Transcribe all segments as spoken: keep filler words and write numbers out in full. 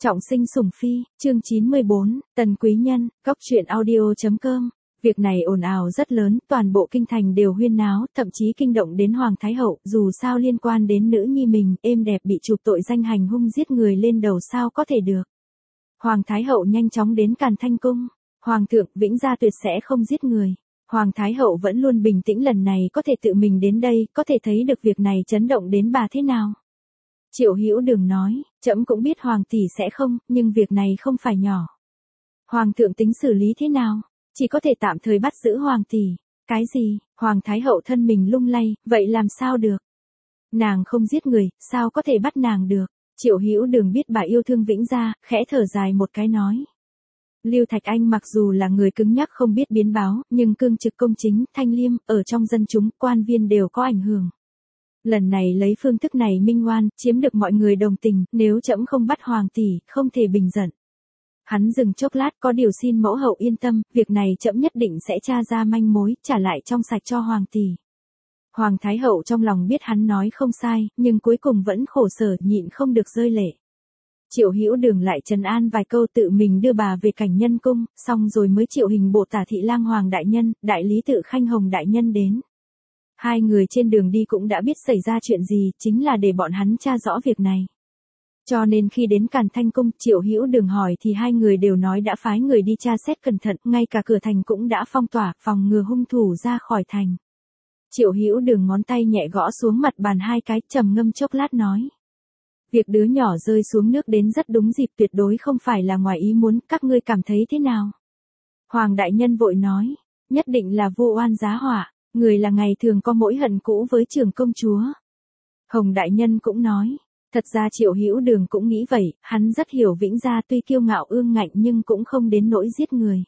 Trọng sinh sủng phi, chương chín mươi bốn, Tần Quý Nhân, Cóc truyện audio.com. Việc này ồn ào rất lớn, toàn bộ kinh thành đều huyên náo, thậm chí kinh động đến Hoàng Thái Hậu, dù sao liên quan đến nữ nhi mình, êm đẹp bị chụp tội danh hành hung giết người lên đầu sao có thể được. Hoàng Thái Hậu nhanh chóng đến Càn Thanh Cung. Hoàng thượng, Vĩnh Gia tuyệt sẽ không giết người. Hoàng Thái Hậu vẫn luôn bình tĩnh, lần này có thể tự mình đến đây, có thể thấy được việc này chấn động đến bà thế nào. Triệu Hữu Đường nói, trẫm cũng biết Hoàng tỷ sẽ không, nhưng việc này không phải nhỏ. Hoàng thượng tính xử lý thế nào? Chỉ có thể tạm thời bắt giữ Hoàng tỷ. Cái gì? Hoàng Thái Hậu thân mình lung lay, vậy làm sao được? Nàng không giết người, sao có thể bắt nàng được? Triệu Hữu Đường biết bà yêu thương Vĩnh Gia, khẽ thở dài một cái nói. Lưu Thạch Anh mặc dù là người cứng nhắc không biết biến báo, nhưng cương trực công chính, thanh liêm, ở trong dân chúng, quan viên đều có ảnh hưởng. Lần này lấy phương thức này minh oan, chiếm được mọi người đồng tình, nếu trẫm không bắt Hoàng tỷ, không thể bình giận. Hắn dừng chốc lát, có điều xin mẫu hậu yên tâm, việc này trẫm nhất định sẽ tra ra manh mối, trả lại trong sạch cho Hoàng tỷ. Hoàng Thái Hậu trong lòng biết hắn nói không sai, nhưng cuối cùng vẫn khổ sở, nhịn không được rơi lệ. Triệu Hữu Đường lại trấn an vài câu, tự mình đưa bà về Cảnh Nhân Cung, xong rồi mới triệu hình bộ Tả Thị Lang Hoàng đại nhân, đại lý tự Khanh Hồng đại nhân đến. Hai người trên đường đi cũng đã biết xảy ra chuyện gì, chính là để bọn hắn tra rõ việc này. Cho nên khi đến Càn Thanh Cung, Triệu Hữu Đường hỏi thì hai người đều nói đã phái người đi tra xét cẩn thận, ngay cả cửa thành cũng đã phong tỏa, phòng ngừa hung thủ ra khỏi thành. Triệu Hữu Đường ngón tay nhẹ gõ xuống mặt bàn hai cái, trầm ngâm chốc lát nói. Việc đứa nhỏ rơi xuống nước đến rất đúng dịp, tuyệt đối không phải là ngoài ý muốn, các ngươi cảm thấy thế nào? Hoàng đại nhân vội nói, nhất định là vô oan giá họa, người là ngày thường có mỗi hận cũ với trưởng công chúa. Hồng đại nhân cũng nói, thật ra Triệu Hữu Đường cũng nghĩ vậy, hắn rất hiểu Vĩnh Gia tuy kiêu ngạo ương ngạnh nhưng cũng không đến nỗi giết người.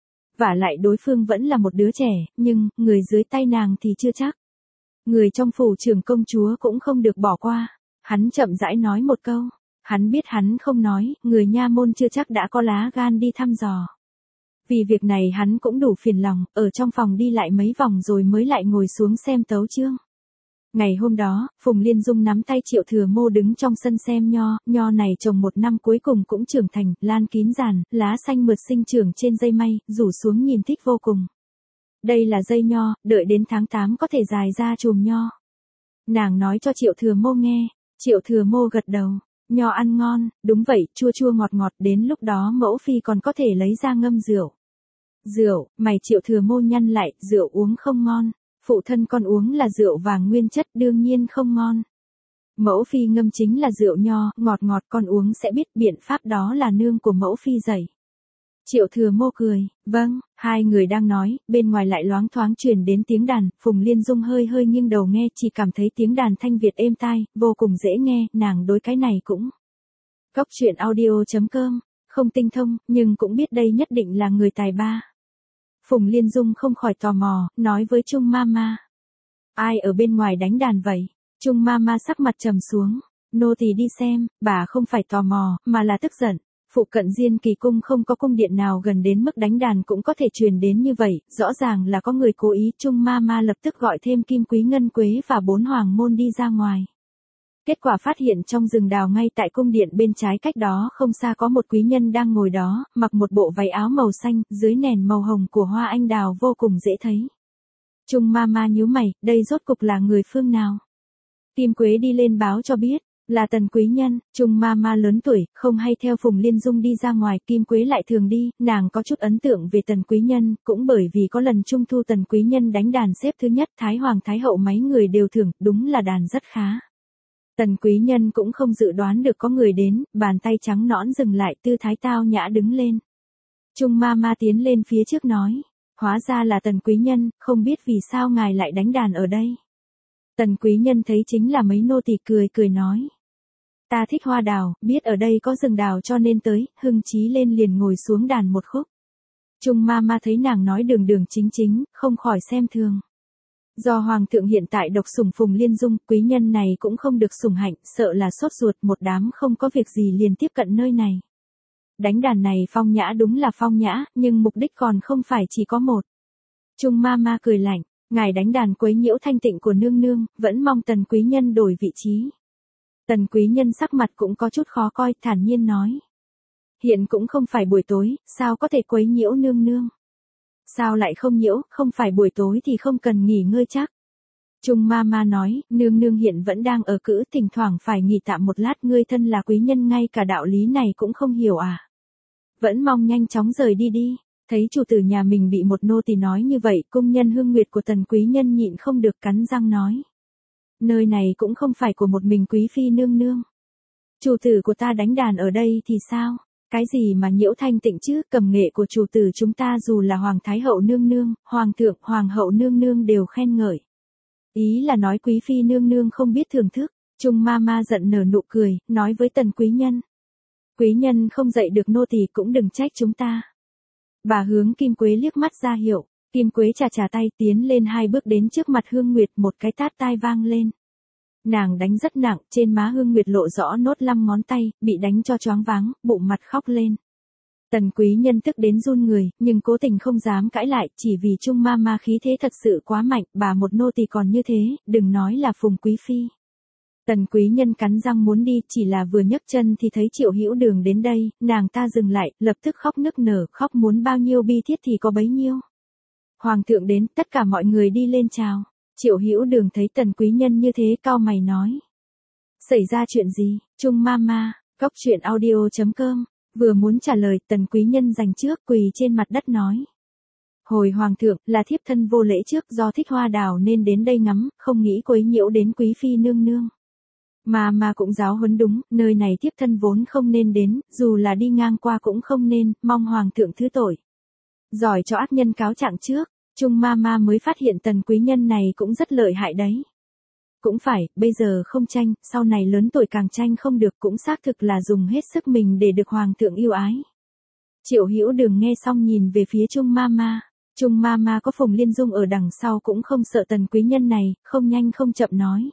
Vả lại đối phương vẫn là một đứa trẻ, nhưng, người dưới tay nàng thì chưa chắc. Người trong phủ trưởng công chúa cũng không được bỏ qua. Hắn chậm rãi nói một câu, hắn biết hắn không nói, người nha môn chưa chắc đã có lá gan đi thăm dò. Vì việc này hắn cũng đủ phiền lòng, ở trong phòng đi lại mấy vòng rồi mới lại ngồi xuống xem tấu chương. Ngày hôm đó, Phùng Liên Dung nắm tay Triệu Thừa Mô đứng trong sân xem nho, nho này trồng một năm cuối cùng cũng trưởng thành, lan kín giàn, lá xanh mượt sinh trưởng trên dây mây, rủ xuống nhìn thích vô cùng. Đây là dây nho, đợi đến tháng tám có thể dài ra chùm nho. Nàng nói cho Triệu Thừa Mô nghe. Triệu Thừa Mô gật đầu, nho ăn ngon, đúng vậy, chua chua ngọt ngọt, đến lúc đó mẫu phi còn có thể lấy ra ngâm rượu. Rượu, mày Triệu Thừa Mô nhăn lại, rượu uống không ngon, phụ thân con uống là rượu vàng nguyên chất, đương nhiên không ngon. Mẫu phi ngâm chính là rượu nho, ngọt ngọt, con uống sẽ biết, biện pháp đó là nương của mẫu phi dạy. Triệu Thừa Mô cười, vâng, hai người đang nói, bên ngoài lại loáng thoáng truyền đến tiếng đàn, Phùng Liên Dung hơi hơi nghiêng đầu nghe, chỉ cảm thấy tiếng đàn thanh Việt êm tai, vô cùng dễ nghe, nàng đối cái này cũng. Cóc truyện audio.com, không tinh thông, nhưng cũng biết đây nhất định là người tài ba. Phùng Liên Dung không khỏi tò mò, nói với Trung Mama. Ai ở bên ngoài đánh đàn vậy? Trung Mama sắc mặt trầm xuống, nô tỳ đi xem, bà không phải tò mò, mà là tức giận. Phụ cận Diên Kỳ cung không có cung điện nào gần đến mức đánh đàn cũng có thể truyền đến như vậy, rõ ràng là có người cố ý. Trung Mama lập tức gọi thêm Kim Quý Ngân Quế và bốn hoàng môn đi ra ngoài. Kết quả phát hiện trong rừng đào ngay tại cung điện bên trái cách đó không xa có một quý nhân đang ngồi đó, mặc một bộ váy áo màu xanh, dưới nền màu hồng của hoa anh đào vô cùng dễ thấy. Trung Mama nhíu mày, đây rốt cục là người phương nào? Kim Quế đi lên báo cho biết. Là Tần Quý Nhân. Trung Mama lớn tuổi, không hay theo Phùng Liên Dung đi ra ngoài, Kim Quế lại thường đi, nàng có chút ấn tượng về Tần Quý Nhân, cũng bởi vì có lần Trung Thu Tần Quý Nhân đánh đàn xếp thứ nhất, Thái Hoàng Thái Hậu mấy người đều thưởng, đúng là đàn rất khá. Tần Quý Nhân cũng không dự đoán được có người đến, bàn tay trắng nõn dừng lại, tư thái tao nhã đứng lên. Trung Mama tiến lên phía trước nói, hóa ra là Tần Quý Nhân, không biết vì sao ngài lại đánh đàn ở đây. Tần Quý Nhân thấy chính là mấy nô tỳ, cười cười nói. Ta thích hoa đào, biết ở đây có rừng đào cho nên tới, hưng chí lên liền ngồi xuống đàn một khúc. Trung Mama thấy nàng nói đường đường chính chính, không khỏi xem thường. Do Hoàng thượng hiện tại độc sủng Phùng Liên Dung, quý nhân này cũng không được sủng hạnh, sợ là sốt ruột, một đám không có việc gì liền tiếp cận nơi này. Đánh đàn này phong nhã đúng là phong nhã, nhưng mục đích còn không phải chỉ có một. Trung Mama cười lạnh. Ngài đánh đàn quấy nhiễu thanh tịnh của nương nương, vẫn mong Tần Quý Nhân đổi vị trí. Tần Quý Nhân sắc mặt cũng có chút khó coi, thản nhiên nói. Hiện cũng không phải buổi tối, sao có thể quấy nhiễu nương nương? Sao lại không nhiễu, không phải buổi tối thì không cần nghỉ ngơi chắc. Trung ma ma nói, nương nương hiện vẫn đang ở cữ, thỉnh thoảng phải nghỉ tạm một lát, ngươi thân là quý nhân ngay cả đạo lý này cũng không hiểu à. Vẫn mong nhanh chóng rời đi đi. Thấy chủ tử nhà mình bị một nô tỳ nói như vậy, cung nhân Hương Nguyệt của tần quý nhân nhịn không được cắn răng nói. Nơi này cũng không phải của một mình quý phi nương nương. Chủ tử của ta đánh đàn ở đây thì sao? Cái gì mà nhiễu thanh tịnh chứ, cầm nghệ của chủ tử chúng ta dù là hoàng thái hậu nương nương, hoàng thượng, hoàng hậu nương nương đều khen ngợi. Ý là nói quý phi nương nương không biết thưởng thức. Trung ma ma giận nở nụ cười, nói với tần quý nhân. Quý nhân không dạy được nô tỳ cũng đừng trách chúng ta. Bà hướng Kim Quế liếc mắt ra hiệu, Kim Quế chà chà tay tiến lên hai bước đến trước mặt Hương Nguyệt, một cái tát tai vang lên. Nàng đánh rất nặng, trên má Hương Nguyệt lộ rõ nốt năm ngón tay, bị đánh cho choáng váng, bụng mặt khóc lên. Tần quý nhân tức đến run người, nhưng cố tình không dám cãi lại, chỉ vì Trung ma ma khí thế thật sự quá mạnh, bà một nô tỳ còn như thế, đừng nói là Phùng quý phi. Tần quý nhân cắn răng muốn đi, chỉ là vừa nhấc chân thì thấy Triệu Hữu Đường đến đây, nàng ta dừng lại, lập tức khóc nức nở, khóc muốn bao nhiêu bi thiết thì có bấy nhiêu. Hoàng thượng đến, tất cả mọi người đi lên chào. Triệu Hữu Đường thấy tần quý nhân như thế cau mày nói. Xảy ra chuyện gì? Trung ma ma, cóc truyện audio chấm com. Vừa muốn trả lời, tần quý nhân giành trước, quỳ trên mặt đất nói. Hồi hoàng thượng, là thiếp thân vô lễ trước, do thích hoa đào nên đến đây ngắm, không nghĩ quấy nhiễu đến quý phi nương nương. Mà mà cũng giáo huấn đúng, nơi này thiếp thân vốn không nên đến, dù là đi ngang qua cũng không nên, mong hoàng thượng thứ tội. Giỏi cho ác nhân cáo trạng trước, Trung ma ma mới phát hiện tần quý nhân này cũng rất lợi hại đấy. Cũng phải, bây giờ không tranh, sau này lớn tuổi càng tranh không được, cũng xác thực là dùng hết sức mình để được hoàng thượng yêu ái. Triệu Hữu Đường nghe xong nhìn về phía Trung ma ma. Trung ma ma có Phùng Liên Dung ở đằng sau cũng không sợ tần quý nhân này, không nhanh không chậm nói.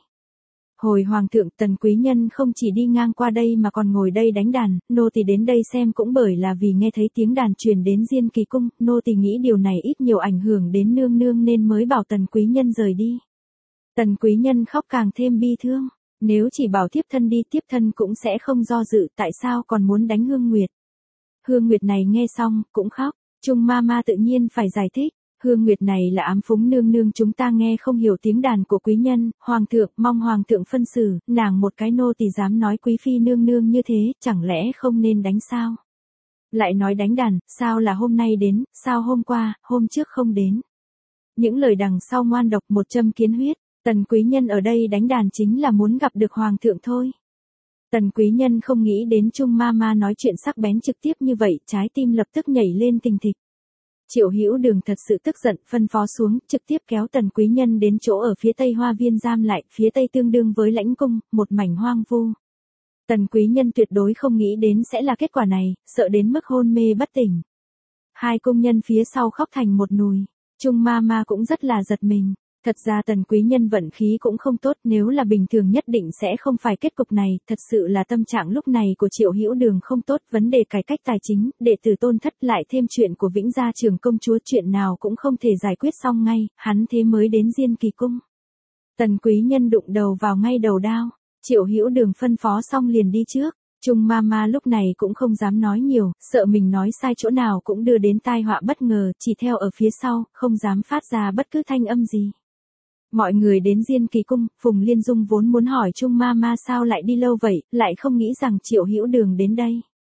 Hồi hoàng thượng, tần quý nhân không chỉ đi ngang qua đây mà còn ngồi đây đánh đàn, nô tỳ đến đây xem cũng bởi là vì nghe thấy tiếng đàn truyền đến Diên Kỳ cung, nô tỳ nghĩ điều này ít nhiều ảnh hưởng đến nương nương nên mới bảo tần quý nhân rời đi. Tần quý nhân khóc càng thêm bi thương, nếu chỉ bảo thiếp thân đi, thiếp thân cũng sẽ không do dự, tại sao còn muốn đánh Hương Nguyệt. Hương Nguyệt này nghe xong, cũng khóc, Trung ma ma tự nhiên phải giải thích. Hương Nguyệt này là ám phúng nương nương, chúng ta nghe không hiểu tiếng đàn của quý nhân, hoàng thượng, mong hoàng thượng phân xử, nàng một cái nô tỳ dám nói quý phi nương nương như thế, chẳng lẽ không nên đánh sao? Lại nói đánh đàn, sao là hôm nay đến, sao hôm qua, hôm trước không đến? Những lời đằng sau ngoan độc, một châm kiến huyết, tần quý nhân ở đây đánh đàn chính là muốn gặp được hoàng thượng thôi. Tần quý nhân không nghĩ đến Trung ma ma nói chuyện sắc bén trực tiếp như vậy, trái tim lập tức nhảy lên thình thịch. Triệu Hữu Đường thật sự tức giận, phân phó xuống, trực tiếp kéo tần quý nhân đến chỗ ở phía tây hoa viên giam lại, phía tây tương đương với lãnh cung, một mảnh hoang vu. Tần quý nhân tuyệt đối không nghĩ đến sẽ là kết quả này, sợ đến mức hôn mê bất tỉnh. Hai cung nhân phía sau khóc thành một nùi, Trung ma ma cũng rất là giật mình. Thật ra tần quý nhân vận khí cũng không tốt, nếu là bình thường nhất định sẽ không phải kết cục này, thật sự là tâm trạng lúc này của Triệu Hữu Đường không tốt, vấn đề cải cách tài chính, đệ tử tôn thất lại thêm chuyện của Vĩnh Gia Trường công chúa, chuyện nào cũng không thể giải quyết xong ngay, hắn thế mới đến Diên Kỳ cung. Tần quý nhân đụng đầu vào ngay đầu đao, Triệu Hữu Đường phân phó xong liền đi trước. Trung ma ma lúc này cũng không dám nói nhiều, sợ mình nói sai chỗ nào cũng đưa đến tai họa bất ngờ, chỉ theo ở phía sau, không dám phát ra bất cứ thanh âm gì. Mọi người đến Diên Kỳ cung, Phùng Liên Dung vốn muốn hỏi Trung ma ma sao lại đi lâu vậy, lại không nghĩ rằng Triệu Hữu Đường đến đây.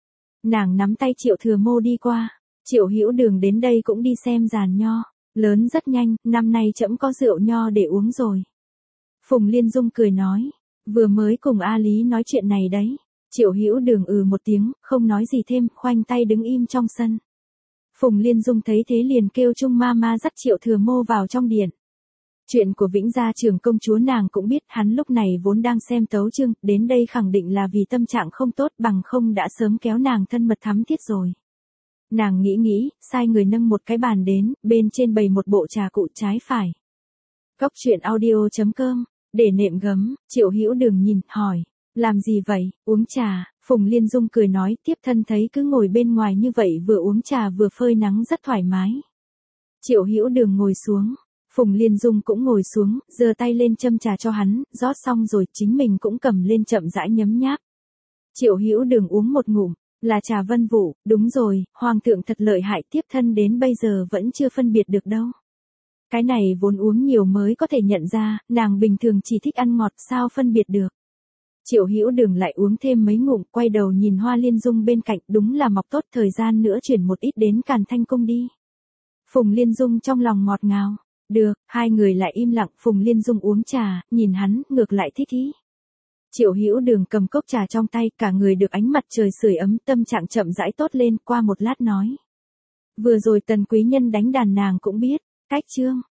Nàng nắm tay Triệu Thừa Mô đi qua, Triệu Hữu Đường đến đây cũng đi xem giàn nho, lớn rất nhanh, năm nay trẫm có rượu nho để uống rồi. Phùng Liên Dung cười nói, vừa mới cùng A Lý nói chuyện này đấy. Triệu Hữu Đường ừ một tiếng, không nói gì thêm, khoanh tay đứng im trong sân. Phùng Liên Dung thấy thế liền kêu Trung ma ma dắt Triệu Thừa Mô vào trong điện. Chuyện của Vĩnh Gia Trường công chúa nàng cũng biết, hắn lúc này vốn đang xem tấu chương, đến đây khẳng định là vì tâm trạng không tốt, bằng không đã sớm kéo nàng thân mật thắm thiết rồi. Nàng nghĩ nghĩ, sai người nâng một cái bàn đến, bên trên bày một bộ trà cụ trái phải. Cóc truyện audio chấm com, để nệm gấm, Triệu Hữu Đường nhìn, hỏi, làm gì vậy, uống trà, Phùng Liên Dung cười nói, tiếp thân thấy cứ ngồi bên ngoài như vậy vừa uống trà vừa phơi nắng rất thoải mái. Triệu Hữu Đường ngồi xuống. Phùng Liên Dung cũng ngồi xuống, giơ tay lên châm trà cho hắn, rót xong rồi chính mình cũng cầm lên chậm rãi nhấm nháp. Triệu Hữu Đường uống một ngụm, Là trà Vân Vũ, đúng rồi, hoàng thượng thật lợi hại, tiếp thân đến bây giờ vẫn chưa phân biệt được đâu. Cái này vốn uống nhiều mới có thể nhận ra, nàng bình thường chỉ thích ăn ngọt sao phân biệt được. Triệu Hữu Đường lại uống thêm mấy ngụm, quay đầu nhìn Hoa Liên Dung bên cạnh, đúng là mọc tốt, thời gian nữa chuyển một ít đến Càn Thanh Cung đi. Phùng Liên Dung trong lòng ngọt ngào. Được, hai người lại im lặng, Phùng Liên Dung uống trà, nhìn hắn, ngược lại thích ý. Triệu Hữu Đường cầm cốc trà trong tay, cả người được ánh mặt trời sưởi ấm, tâm trạng chậm rãi tốt lên, qua một lát nói. Vừa rồi Tần quý nhân đánh đàn nàng cũng biết, cách chương.